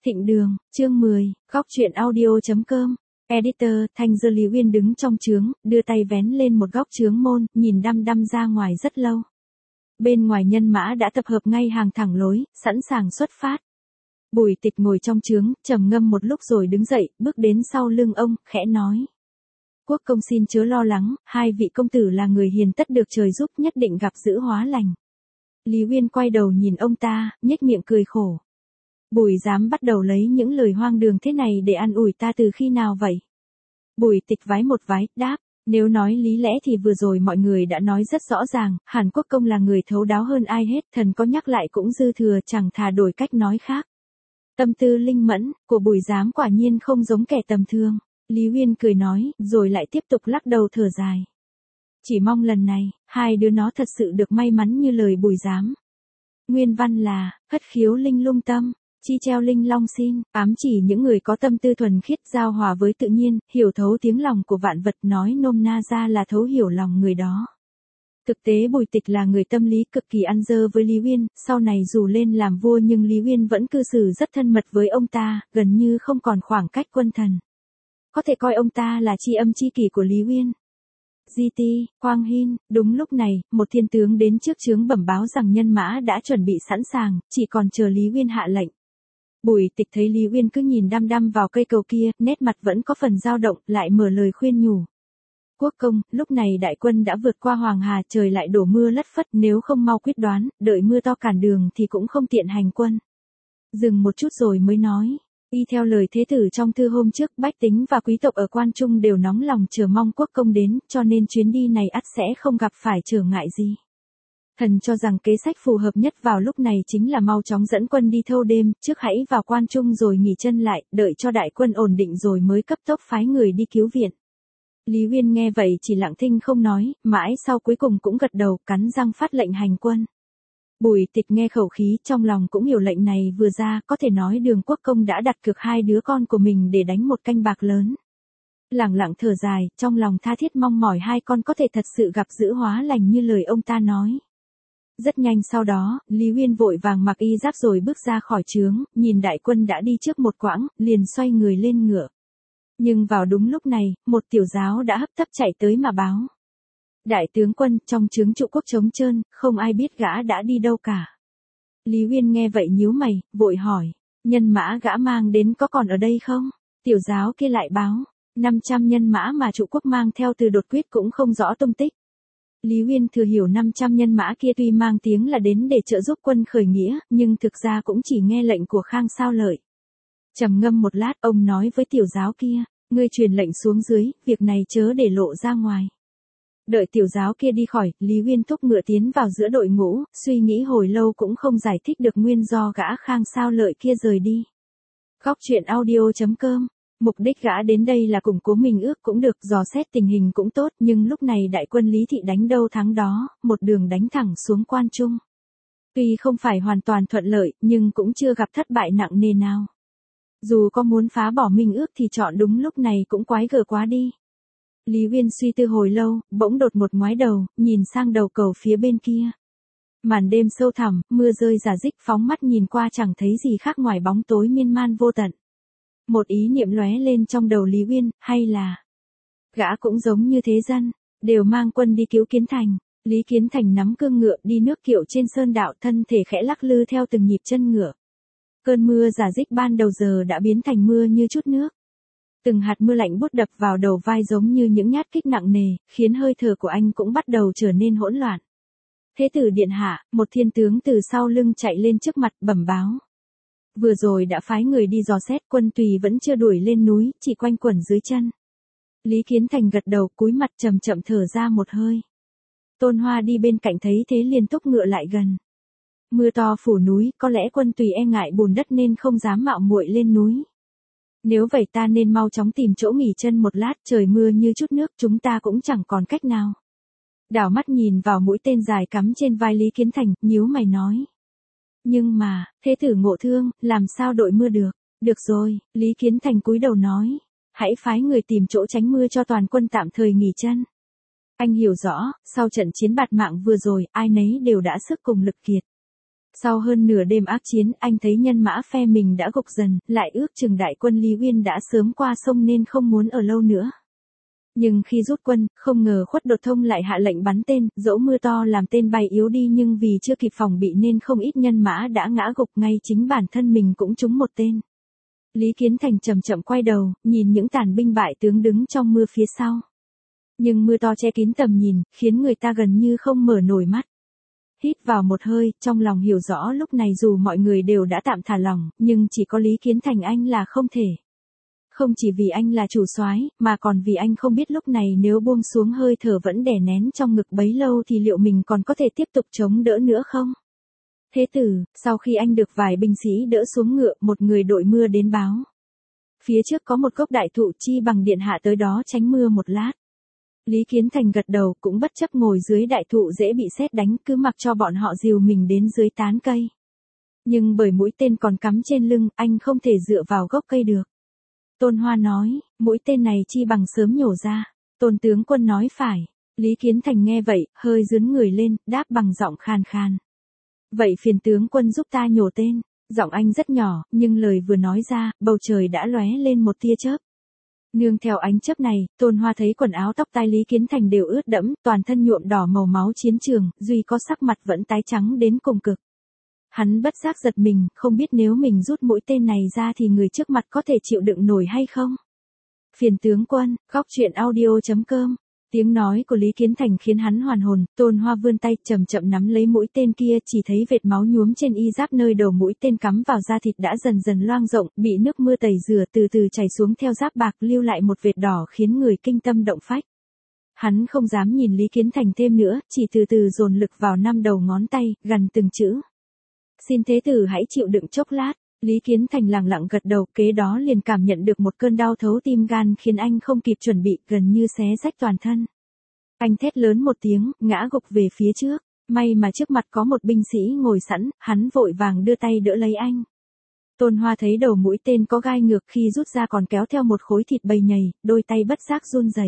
Thịnh Đường, chương 10, góc truyện audio.com. Editor, Thanh Dơ Lý Uyên đứng trong trướng, đưa tay vén lên một góc trướng môn, nhìn đăm đăm ra ngoài rất lâu. Bên ngoài nhân mã đã tập hợp ngay hàng thẳng lối, sẵn sàng xuất phát. Bùi Tịch ngồi trong trướng, trầm ngâm một lúc rồi đứng dậy, bước đến sau lưng ông, khẽ nói. Quốc công xin chớ lo lắng, hai vị công tử là người hiền tất được trời giúp, nhất định gặp dữ hóa lành. Lý Uyên quay đầu nhìn ông ta, nhếch miệng cười khổ. Bùi dám bắt đầu lấy những lời hoang đường thế này để an ủi ta từ khi nào vậy? Bùi Tịch vái một vái, đáp, nếu nói lý lẽ thì vừa rồi mọi người đã nói rất rõ ràng, Hàn Quốc công là người thấu đáo hơn ai hết, thần có nhắc lại cũng dư thừa, chẳng thà đổi cách nói khác. Tâm tư linh mẫn của Bùi dám quả nhiên không giống kẻ tầm thường. Lý Uyên cười nói, rồi lại tiếp tục lắc đầu thở dài. Chỉ mong lần này, hai đứa nó thật sự được may mắn như lời Bùi dám. Nguyên văn là, hất khiếu linh lung tâm, chi treo linh long xin, ám chỉ những người có tâm tư thuần khiết giao hòa với tự nhiên, hiểu thấu tiếng lòng của vạn vật, nói nôm na ra là thấu hiểu lòng người đó. Thực tế Bùi Tịch là người tâm lý cực kỳ ăn dơ với Lý Uyên, sau này dù lên làm vua nhưng Lý Uyên vẫn cư xử rất thân mật với ông ta, gần như không còn khoảng cách quân thần. Có thể coi ông ta là tri âm tri kỷ của Lý Uyên. GT, Quang Hin, đúng lúc này, một thiên tướng đến trước trướng bẩm báo rằng nhân mã đã chuẩn bị sẵn sàng, chỉ còn chờ Lý Uyên hạ lệnh. Bùi Tịch thấy Lý Uyên cứ nhìn đăm đăm vào cây cầu kia, nét mặt vẫn có phần dao động, lại mở lời khuyên nhủ. Quốc công, lúc này đại quân đã vượt qua Hoàng Hà, trời lại đổ mưa lất phất, nếu không mau quyết đoán, đợi mưa to cản đường thì cũng không tiện hành quân. Dừng một chút rồi mới nói. Y theo lời thế tử trong thư hôm trước, bách tính và quý tộc ở Quan Trung đều nóng lòng chờ mong quốc công đến, cho nên chuyến đi này ắt sẽ không gặp phải trở ngại gì. Thần cho rằng kế sách phù hợp nhất vào lúc này chính là mau chóng dẫn quân đi thâu đêm, trước hãy vào Quan Trung rồi nghỉ chân lại, đợi cho đại quân ổn định rồi mới cấp tốc phái người đi cứu viện. Lý Uyên nghe vậy chỉ lặng thinh không nói, mãi sau cuối cùng cũng gật đầu, cắn răng phát lệnh hành quân. Bùi Tịch nghe khẩu khí, trong lòng cũng hiểu lệnh này vừa ra, có thể nói Đường quốc công đã đặt cược hai đứa con của mình để đánh một canh bạc lớn. Lẳng lặng thở dài, trong lòng tha thiết mong mỏi hai con có thể thật sự gặp dữ hóa lành như lời ông ta nói. Rất nhanh sau đó, Lý Uyên vội vàng mặc y giáp rồi bước ra khỏi trướng, nhìn đại quân đã đi trước một quãng, liền xoay người lên ngựa. Nhưng vào đúng lúc này, một tiểu giáo đã hấp tấp chạy tới mà báo. Đại tướng quân, trong trướng trụ quốc trống trơn, không ai biết gã đã đi đâu cả. Lý Uyên nghe vậy nhíu mày, vội hỏi, nhân mã gã mang đến có còn ở đây không? Tiểu giáo kia lại báo, 500 nhân mã mà trụ quốc mang theo từ đột quyết cũng không rõ tung tích. Lý Uyên thừa hiểu 500 nhân mã kia tuy mang tiếng là đến để trợ giúp quân khởi nghĩa, nhưng thực ra cũng chỉ nghe lệnh của Khang Sao Lợi. Trầm ngâm một lát, ông nói với tiểu giáo kia, ngươi truyền lệnh xuống dưới, việc này chớ để lộ ra ngoài. Đợi tiểu giáo kia đi khỏi, Lý Uyên thúc ngựa tiến vào giữa đội ngũ, suy nghĩ hồi lâu cũng không giải thích được nguyên do gã Khang Sao Lợi kia rời đi. Góc truyện audio.com. Mục đích gã đến đây là củng cố mình ước cũng được, dò xét tình hình cũng tốt, nhưng lúc này đại quân Lý Thị đánh đâu thắng đó, một đường đánh thẳng xuống Quan Trung. Tuy không phải hoàn toàn thuận lợi, nhưng cũng chưa gặp thất bại nặng nề nào. Dù có muốn phá bỏ mình ước thì chọn đúng lúc này cũng quái gở quá đi. Lý Uyên suy tư hồi lâu, bỗng đột một ngoái đầu, nhìn sang đầu cầu phía bên kia. Màn đêm sâu thẳm, mưa rơi rả rích, phóng mắt nhìn qua chẳng thấy gì khác ngoài bóng tối miên man vô tận. Một ý niệm lóe lên trong đầu Lý Uyên, hay là gã cũng giống như thế dân, đều mang quân đi cứu Kiến Thành. Lý Kiến Thành nắm cương ngựa đi nước kiệu trên sơn đạo, thân thể khẽ lắc lư theo từng nhịp chân ngựa. Cơn mưa rả rích ban đầu giờ đã biến thành mưa như chút nước. Từng hạt mưa lạnh buốt đập vào đầu vai giống như những nhát kích nặng nề, khiến hơi thở của anh cũng bắt đầu trở nên hỗn loạn. Thế tử điện hạ, một thiên tướng từ sau lưng chạy lên trước mặt bẩm báo. Vừa rồi đã phái người đi dò xét, quân Tùy vẫn chưa đuổi lên núi, chỉ quanh quẩn dưới chân. Lý Kiến Thành gật đầu, cúi mặt chậm chậm thở ra một hơi. Tôn Hoa đi bên cạnh thấy thế liền thúc ngựa lại gần. Mưa to phủ núi, có lẽ quân Tùy e ngại bùn đất nên không dám mạo muội lên núi. Nếu vậy ta nên mau chóng tìm chỗ nghỉ chân một lát, trời mưa như chút nước, chúng ta cũng chẳng còn cách nào. Đảo mắt nhìn vào mũi tên dài cắm trên vai Lý Kiến Thành, nhíu mày nói. Nhưng mà, thế tử ngộ thương, làm sao đội mưa được? Được rồi, Lý Kiến Thành cúi đầu nói. Hãy phái người tìm chỗ tránh mưa cho toàn quân tạm thời nghỉ chân. Anh hiểu rõ, sau trận chiến bạt mạng vừa rồi, ai nấy đều đã sức cùng lực kiệt. Sau hơn nửa đêm ác chiến, anh thấy nhân mã phe mình đã gục dần, lại ước chừng đại quân Lý Uyên đã sớm qua sông nên không muốn ở lâu nữa. Nhưng khi rút quân, không ngờ Khuất Đột Thông lại hạ lệnh bắn tên, dẫu mưa to làm tên bay yếu đi nhưng vì chưa kịp phòng bị nên không ít nhân mã đã ngã gục, ngay chính bản thân mình cũng trúng một tên. Lý Kiến Thành chậm chậm quay đầu, nhìn những tàn binh bại tướng đứng trong mưa phía sau. Nhưng mưa to che kín tầm nhìn, khiến người ta gần như không mở nổi mắt. Hít vào một hơi, trong lòng hiểu rõ lúc này dù mọi người đều đã tạm thả lỏng, nhưng chỉ có Lý Kiến Thành anh là không thể. Không chỉ vì anh là chủ soái, mà còn vì anh không biết lúc này nếu buông xuống hơi thở vẫn đè nén trong ngực bấy lâu thì liệu mình còn có thể tiếp tục chống đỡ nữa không? Thế tử, sau khi anh được vài binh sĩ đỡ xuống ngựa, một người đội mưa đến báo. Phía trước có một gốc đại thụ, chi bằng điện hạ tới đó tránh mưa một lát. Lý Kiến Thành gật đầu, cũng bất chấp ngồi dưới đại thụ dễ bị sét đánh, cứ mặc cho bọn họ dìu mình đến dưới tán cây. Nhưng bởi mũi tên còn cắm trên lưng, anh không thể dựa vào gốc cây được. Tôn Hoa nói, mũi tên này chi bằng sớm nhổ ra. Tôn tướng quân nói phải. Lý Kiến Thành nghe vậy, hơi dướn người lên, đáp bằng giọng khàn khàn. Vậy phiền tướng quân giúp ta nhổ tên. Giọng anh rất nhỏ, nhưng lời vừa nói ra, bầu trời đã lóe lên một tia chớp. Nương theo ánh chớp này, Tôn Hoa thấy quần áo tóc tai Lý Kiến Thành đều ướt đẫm, toàn thân nhuộm đỏ màu máu chiến trường, duy có sắc mặt vẫn tái trắng đến cùng cực. Hắn bất giác giật mình, không biết nếu mình rút mũi tên này ra thì người trước mặt có thể chịu đựng nổi hay không. Phiền tướng quân, góc truyện audio.com. Tiếng nói của Lý Kiến Thành khiến hắn hoàn hồn, Tôn Hoa vươn tay chậm chậm nắm lấy mũi tên kia, chỉ thấy vệt máu nhuốm trên y giáp nơi đầu mũi tên cắm vào da thịt đã dần dần loang rộng, bị nước mưa tẩy rửa từ từ chảy xuống theo giáp bạc lưu lại một vệt đỏ khiến người kinh tâm động phách. Hắn không dám nhìn Lý Kiến Thành thêm nữa, chỉ từ từ dồn lực vào năm đầu ngón tay, gằn từng chữ. Xin thế tử hãy chịu đựng chốc lát. Lý Kiến Thành lặng lặng gật đầu, kế đó liền cảm nhận được một cơn đau thấu tim gan khiến anh không kịp chuẩn bị, gần như xé rách toàn thân. Anh thét lớn một tiếng, ngã gục về phía trước. May mà trước mặt có một binh sĩ ngồi sẵn, hắn vội vàng đưa tay đỡ lấy anh. Tôn Hoa thấy đầu mũi tên có gai ngược, khi rút ra còn kéo theo một khối thịt bầy nhầy, đôi tay bất giác run rẩy.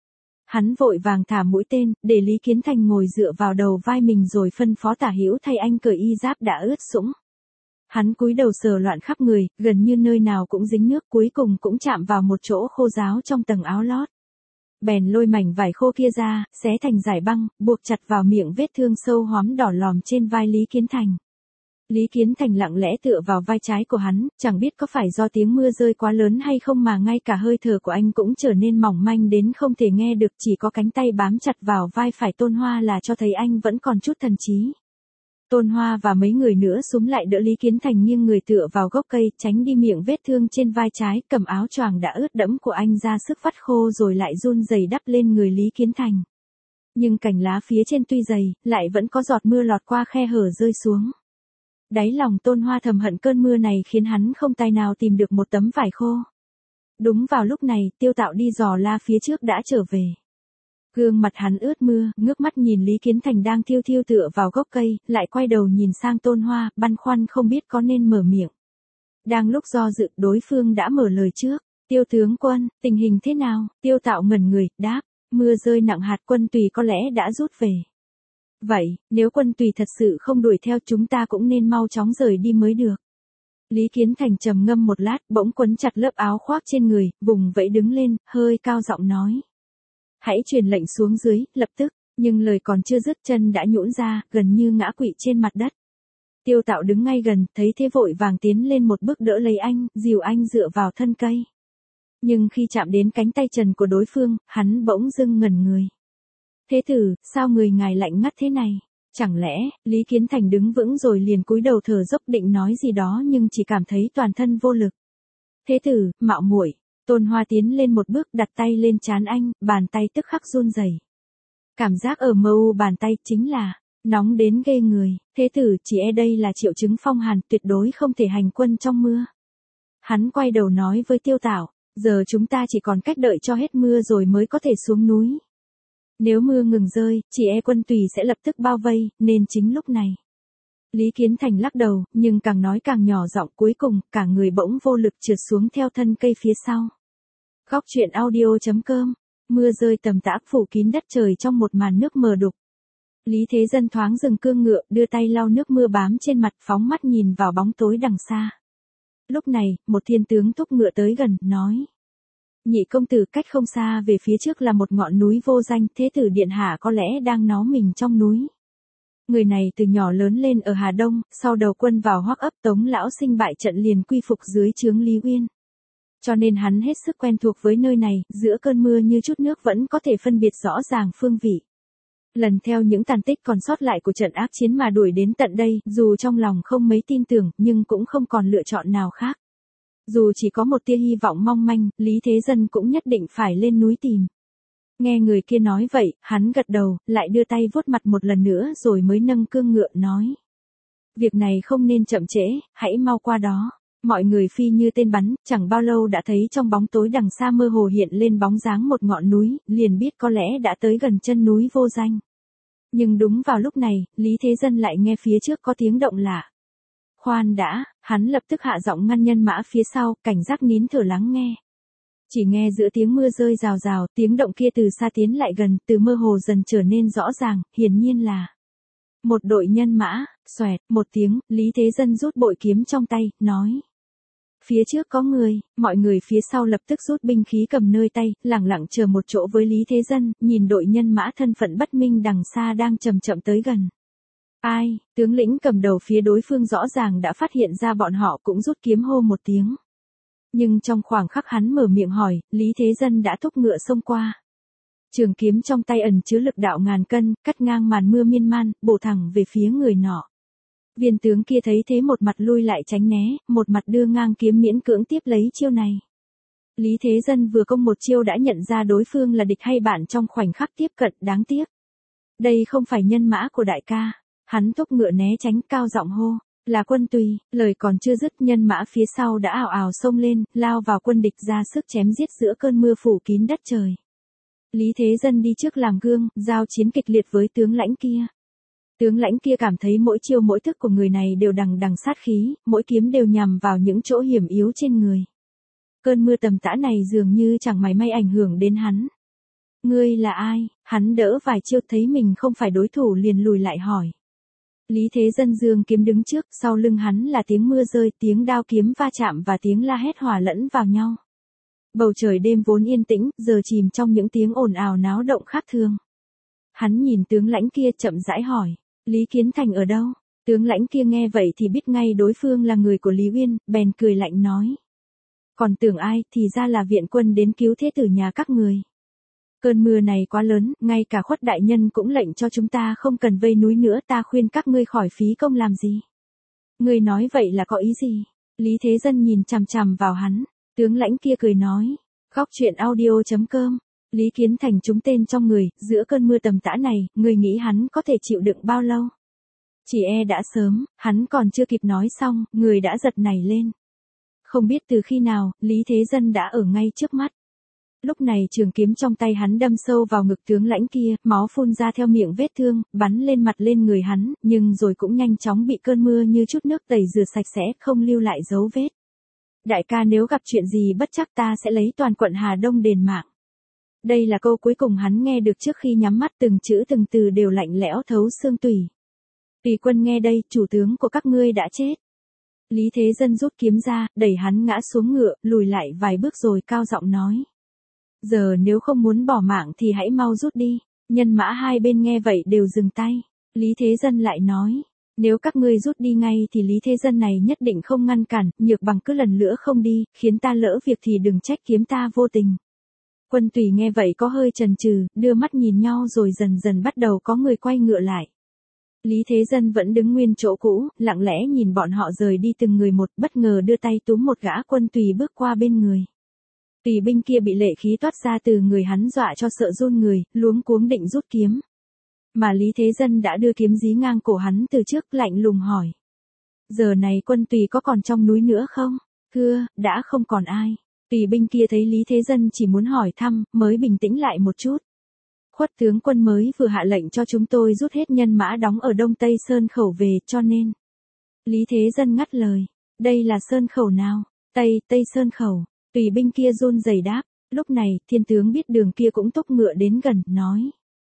Hắn vội vàng thả mũi tên, để Lý Kiến Thành ngồi dựa vào đầu vai mình rồi phân phó Tả Hữu thay anh cởi y giáp đã ướt sũng. Hắn cúi đầu sờ loạn khắp người, gần như nơi nào cũng dính nước, cuối cùng cũng chạm vào một chỗ khô ráo trong tầng áo lót. Bèn lôi mảnh vải khô kia ra, xé thành dải băng, buộc chặt vào miệng vết thương sâu hoắm đỏ lòm trên vai Lý Kiến Thành. Lý Kiến Thành lặng lẽ tựa vào vai trái của hắn, chẳng biết có phải do tiếng mưa rơi quá lớn hay không mà ngay cả hơi thở của anh cũng trở nên mỏng manh đến không thể nghe được, chỉ có cánh tay bám chặt vào vai phải Tôn Hoa là cho thấy anh vẫn còn chút thần trí. Tôn Hoa và mấy người nữa xúm lại đỡ Lý Kiến Thành nghiêng người tựa vào gốc cây, tránh đi miệng vết thương trên vai trái, cầm áo choàng đã ướt đẫm của anh ra sức vắt khô rồi lại run rẩy đắp lên người Lý Kiến Thành. Nhưng cành lá phía trên tuy dày, lại vẫn có giọt mưa lọt qua khe hở rơi xuống. Đáy lòng Tôn Hoa thầm hận cơn mưa này khiến hắn không tài nào tìm được một tấm vải khô. Đúng vào lúc này, Tiêu Tạo đi dò la phía trước đã trở về. Gương mặt hắn ướt mưa, ngước mắt nhìn Lý Kiến Thành đang thiêu thiêu tựa vào gốc cây, lại quay đầu nhìn sang Tôn Hoa, băn khoăn không biết có nên mở miệng. Đang lúc do dự, đối phương đã mở lời trước. Tiêu tướng quân, tình hình thế nào? Tiêu Tạo ngẩn người, đáp, mưa rơi nặng hạt, quân Tùy có lẽ đã rút về. Vậy, nếu quân Tùy thật sự không đuổi theo chúng ta cũng nên mau chóng rời đi mới được. Lý Kiến Thành trầm ngâm một lát, bỗng quấn chặt lớp áo khoác trên người, vùng vẫy đứng lên, hơi cao giọng nói. Hãy truyền lệnh xuống dưới, lập tức, nhưng lời còn chưa dứt chân đã nhũn ra, gần như ngã quỵ trên mặt đất. Tiêu Tạo đứng ngay gần, thấy thế vội vàng tiến lên một bước đỡ lấy anh, dìu anh dựa vào thân cây. Nhưng khi chạm đến cánh tay trần của đối phương, hắn bỗng dưng ngẩn người. Thế tử, sao người ngài lạnh ngắt thế này? Chẳng lẽ, Lý Kiến Thành đứng vững rồi liền cúi đầu thở dốc định nói gì đó nhưng chỉ cảm thấy toàn thân vô lực. Thế tử, mạo muội. Tôn Hoa tiến lên một bước đặt tay lên trán anh, bàn tay tức khắc run rẩy. Cảm giác ở mu bàn tay chính là nóng đến ghê người. Thế tử, chỉ e đây là triệu chứng phong hàn, tuyệt đối không thể hành quân trong mưa. Hắn quay đầu nói với Tiêu Tạo, giờ chúng ta chỉ còn cách đợi cho hết mưa rồi mới có thể xuống núi. Nếu mưa ngừng rơi, chỉ e quân Tùy sẽ lập tức bao vây, nên chính lúc này. Lý Kiến Thành lắc đầu, nhưng càng nói càng nhỏ giọng, cuối cùng, cả người bỗng vô lực trượt xuống theo thân cây phía sau. Góc truyện audio.com. Mưa rơi tầm tã phủ kín đất trời trong một màn nước mờ đục. Lý Thế Dân thoáng dừng cương ngựa, đưa tay lau nước mưa bám trên mặt, phóng mắt nhìn vào bóng tối đằng xa. Lúc này, một thiên tướng thúc ngựa tới gần, nói. Nhị công tử, cách không xa về phía trước là một ngọn núi vô danh, thế tử điện hạ có lẽ đang nó mình trong núi. Người này từ nhỏ lớn lên ở Hà Đông, sau đầu quân vào Hoắc ấp Tống lão sinh bại trận liền quy phục dưới trướng Lý Uyên. Cho nên hắn hết sức quen thuộc với nơi này, giữa cơn mưa như chút nước vẫn có thể phân biệt rõ ràng phương vị. Lần theo những tàn tích còn sót lại của trận ác chiến mà đuổi đến tận đây, dù trong lòng không mấy tin tưởng, nhưng cũng không còn lựa chọn nào khác. Dù chỉ có một tia hy vọng mong manh, Lý Thế Dân cũng nhất định phải lên núi tìm. Nghe người kia nói vậy, hắn gật đầu, lại đưa tay vuốt mặt một lần nữa rồi mới nâng cương ngựa nói. Việc này không nên chậm trễ, hãy mau qua đó. Mọi người phi như tên bắn, chẳng bao lâu đã thấy trong bóng tối đằng xa mơ hồ hiện lên bóng dáng một ngọn núi, liền biết có lẽ đã tới gần chân núi vô danh. Nhưng đúng vào lúc này, Lý Thế Dân lại nghe phía trước có tiếng động lạ. Khoan đã, hắn lập tức hạ giọng ngăn nhân mã phía sau, cảnh giác nín thở lắng nghe. Chỉ nghe giữa tiếng mưa rơi rào rào, tiếng động kia từ xa tiến lại gần, từ mơ hồ dần trở nên rõ ràng, hiển nhiên là một đội nhân mã. Xoẹt, một tiếng, Lý Thế Dân rút bội kiếm trong tay, nói. Phía trước có người, mọi người phía sau lập tức rút binh khí cầm nơi tay, lẳng lặng chờ một chỗ với Lý Thế Dân, nhìn đội nhân mã thân phận bất minh đằng xa đang chậm chậm tới gần. Ai, tướng lĩnh cầm đầu phía đối phương rõ ràng đã phát hiện ra bọn họ cũng rút kiếm hô một tiếng. Nhưng trong khoảng khắc hắn mở miệng hỏi, Lý Thế Dân đã thúc ngựa xông qua. Trường kiếm trong tay ẩn chứa lực đạo ngàn cân, cắt ngang màn mưa miên man, bổ thẳng về phía người nọ. Viên tướng kia thấy thế một mặt lui lại tránh né, một mặt đưa ngang kiếm miễn cưỡng tiếp lấy chiêu này. Lý Thế Dân vừa công một chiêu đã nhận ra đối phương là địch hay bạn trong khoảnh khắc tiếp cận, đáng tiếc. Đây không phải nhân mã của đại ca. Hắn thúc ngựa né tránh, cao giọng hô. Là Quân Tùy. Lời còn chưa dứt, nhân mã phía sau đã ào ào xông lên, lao vào quân địch ra sức chém giết giữa cơn mưa phủ kín đất trời. Lý Thế Dân đi trước làm gương, giao chiến kịch liệt với tướng lãnh kia. Tướng lãnh kia cảm thấy mỗi chiêu mỗi thức của người này đều đằng đằng sát khí, mỗi kiếm đều nhằm vào những chỗ hiểm yếu trên người. Cơn mưa tầm tã này dường như chẳng mảy may ảnh hưởng đến hắn. Ngươi là ai? Hắn đỡ vài chiêu thấy mình không phải đối thủ liền lùi lại hỏi. Lý Thế Dân dương kiếm đứng trước, sau lưng hắn là tiếng mưa rơi, tiếng đao kiếm va chạm và tiếng la hét hòa lẫn vào nhau. Bầu trời đêm vốn yên tĩnh, giờ chìm trong những tiếng ồn ào náo động khác thường. Hắn nhìn tướng lãnh kia chậm rãi hỏi, Lý Kiến Thành ở đâu? Tướng lãnh kia nghe vậy thì biết ngay đối phương là người của Lý Uyên, bèn cười lạnh nói. Còn tưởng ai, thì ra là viện quân đến cứu thế tử nhà các người. Cơn mưa này quá lớn, ngay cả Khuất đại nhân cũng lệnh cho chúng ta không cần vây núi nữa, ta khuyên các ngươi khỏi phí công làm gì. Ngươi nói vậy là có ý gì? Lý Thế Dân nhìn chằm chằm vào hắn, tướng lãnh kia cười nói, khóc chuyện audio.com, Lý Kiến Thành trúng tên trong người, giữa cơn mưa tầm tã này, người nghĩ hắn có thể chịu đựng bao lâu? Chỉ e đã sớm, hắn còn chưa kịp nói xong, người đã giật nảy lên. Không biết từ khi nào, Lý Thế Dân đã ở ngay trước mắt. Lúc này trường kiếm trong tay hắn đâm sâu vào ngực tướng lãnh kia, máu phun ra theo miệng vết thương, bắn lên mặt lên người hắn, nhưng rồi cũng nhanh chóng bị cơn mưa như chút nước tẩy rửa sạch sẽ, không lưu lại dấu vết. Đại ca nếu gặp chuyện gì bất chắc ta sẽ lấy toàn quận Hà Đông đền mạng. Đây là câu cuối cùng hắn nghe được trước khi nhắm mắt, từng chữ từng từ đều lạnh lẽo thấu xương tủy. Tùy quân nghe đây, chủ tướng của các ngươi đã chết. Lý Thế Dân rút kiếm ra, đẩy hắn ngã xuống ngựa, lùi lại vài bước rồi cao giọng nói. Giờ nếu không muốn bỏ mạng thì hãy mau rút đi. Nhân mã hai bên nghe vậy đều dừng tay. Lý Thế Dân lại nói. Nếu các ngươi rút đi ngay thì Lý Thế Dân này nhất định không ngăn cản, Nhược Bằng cứ lần nữa không đi, khiến ta lỡ việc thì đừng trách kiếm ta vô tình. Quân Tùy nghe vậy có hơi chần chừ, đưa mắt nhìn nhau rồi dần dần bắt đầu có người quay ngựa lại. Lý Thế Dân vẫn đứng nguyên chỗ cũ, lặng lẽ nhìn bọn họ rời đi từng người một, bất ngờ đưa tay túm một gã quân Tùy bước qua bên người. Tùy binh kia bị lệ khí toát ra từ người hắn dọa cho sợ run người, luống cuống định rút kiếm. Mà Lý Thế Dân đã đưa kiếm dí ngang cổ hắn từ trước, lạnh lùng hỏi. Giờ này quân Tùy có còn trong núi nữa không? Thưa, đã không còn ai. Tùy binh kia thấy Lý Thế Dân chỉ muốn hỏi thăm, mới bình tĩnh lại một chút. Khuất tướng quân mới vừa hạ lệnh cho chúng tôi rút hết nhân mã đóng ở Đông Tây Sơn Khẩu về, cho nên. Lý Thế Dân ngắt lời. Đây là Sơn Khẩu nào? Tây Sơn Khẩu. Tùy binh kia run rẩy đáp. Lúc này, thiên tướng biết đường kia cũng túc ngựa đến gần, nói.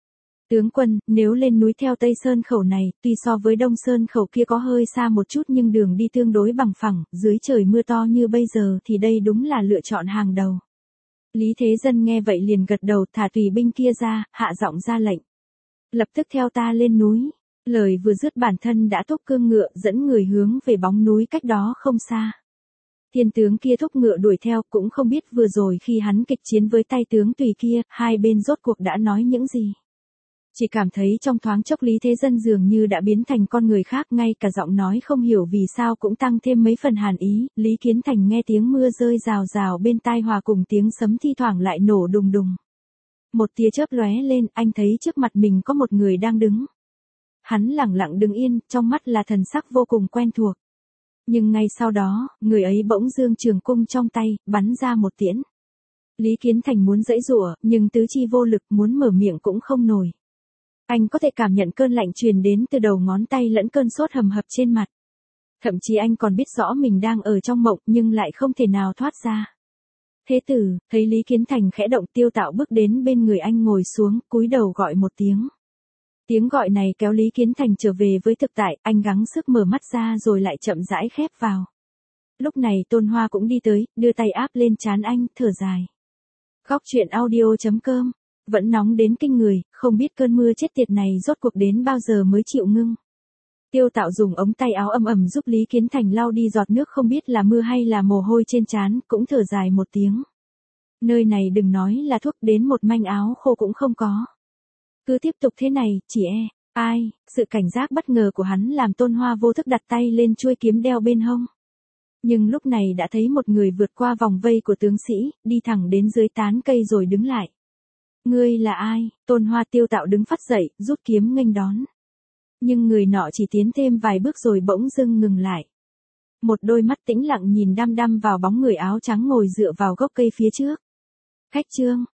Tướng quân, nếu lên núi theo Tây Sơn Khẩu này, tuy so với Đông Sơn Khẩu kia có hơi xa một chút nhưng đường đi tương đối bằng phẳng, dưới trời mưa to như bây giờ thì đây đúng là lựa chọn hàng đầu. Lý Thế Dân nghe vậy liền gật đầu, thả tùy binh kia ra, hạ giọng ra lệnh. Lập tức theo ta lên núi. Lời vừa dứt bản thân đã thúc cương ngựa dẫn người hướng về bóng núi cách đó không xa. Thiên tướng kia thúc ngựa đuổi theo, cũng không biết vừa rồi khi hắn kịch chiến với tay tướng tùy kia, hai bên rốt cuộc đã nói những gì. Chỉ cảm thấy trong thoáng chốc Lý Thế Dân dường như đã biến thành con người khác, ngay cả giọng nói không hiểu vì sao cũng tăng thêm mấy phần hàn ý. Lý Kiến Thành nghe tiếng mưa rơi rào rào bên tai hòa cùng tiếng sấm thi thoảng lại nổ đùng đùng. Một tia chớp lóe lên, anh thấy trước mặt mình có một người đang đứng. Hắn lẳng lặng đứng yên, trong mắt là thần sắc vô cùng quen thuộc. Nhưng ngay sau đó, người ấy bỗng giương trường cung trong tay, bắn ra một tiễn. Lý Kiến Thành muốn giãy giụa, nhưng tứ chi vô lực, muốn mở miệng cũng không nổi. Anh có thể cảm nhận cơn lạnh truyền đến từ đầu ngón tay lẫn cơn sốt hầm hập trên mặt. Thậm chí anh còn biết rõ mình đang ở trong mộng nhưng lại không thể nào thoát ra. Thế tử, thấy Lý Kiến Thành khẽ động, Tiêu Tạo bước đến bên người anh ngồi xuống, cúi đầu gọi một tiếng. Tiếng gọi này kéo Lý Kiến Thành trở về với thực tại, anh gắng sức mở mắt ra rồi lại chậm rãi khép vào. Lúc này Tôn Hoa cũng đi tới, đưa tay áp lên trán anh, thở dài. Góc truyện audio.com, vẫn nóng đến kinh người, không biết cơn mưa chết tiệt này rốt cuộc đến bao giờ mới chịu ngưng. Tiêu Tạo dùng ống tay áo ầm ầm giúp Lý Kiến Thành lau đi giọt nước không biết là mưa hay là mồ hôi trên trán, cũng thở dài một tiếng. Nơi này đừng nói là thuốc, đến một manh áo khô cũng không có. Cứ tiếp tục thế này, chỉ sự cảnh giác bất ngờ của hắn làm Tôn Hoa vô thức đặt tay lên chuôi kiếm đeo bên hông. Nhưng lúc này đã thấy một người vượt qua vòng vây của tướng sĩ, đi thẳng đến dưới tán cây rồi đứng lại. Ngươi là ai? Tôn Hoa. Tiêu Tạo đứng phắt dậy, rút kiếm nghênh đón. Nhưng người nọ chỉ tiến thêm vài bước rồi bỗng dưng ngừng lại. Một đôi mắt tĩnh lặng nhìn đăm đăm vào bóng người áo trắng ngồi dựa vào gốc cây phía trước. Khách Trương,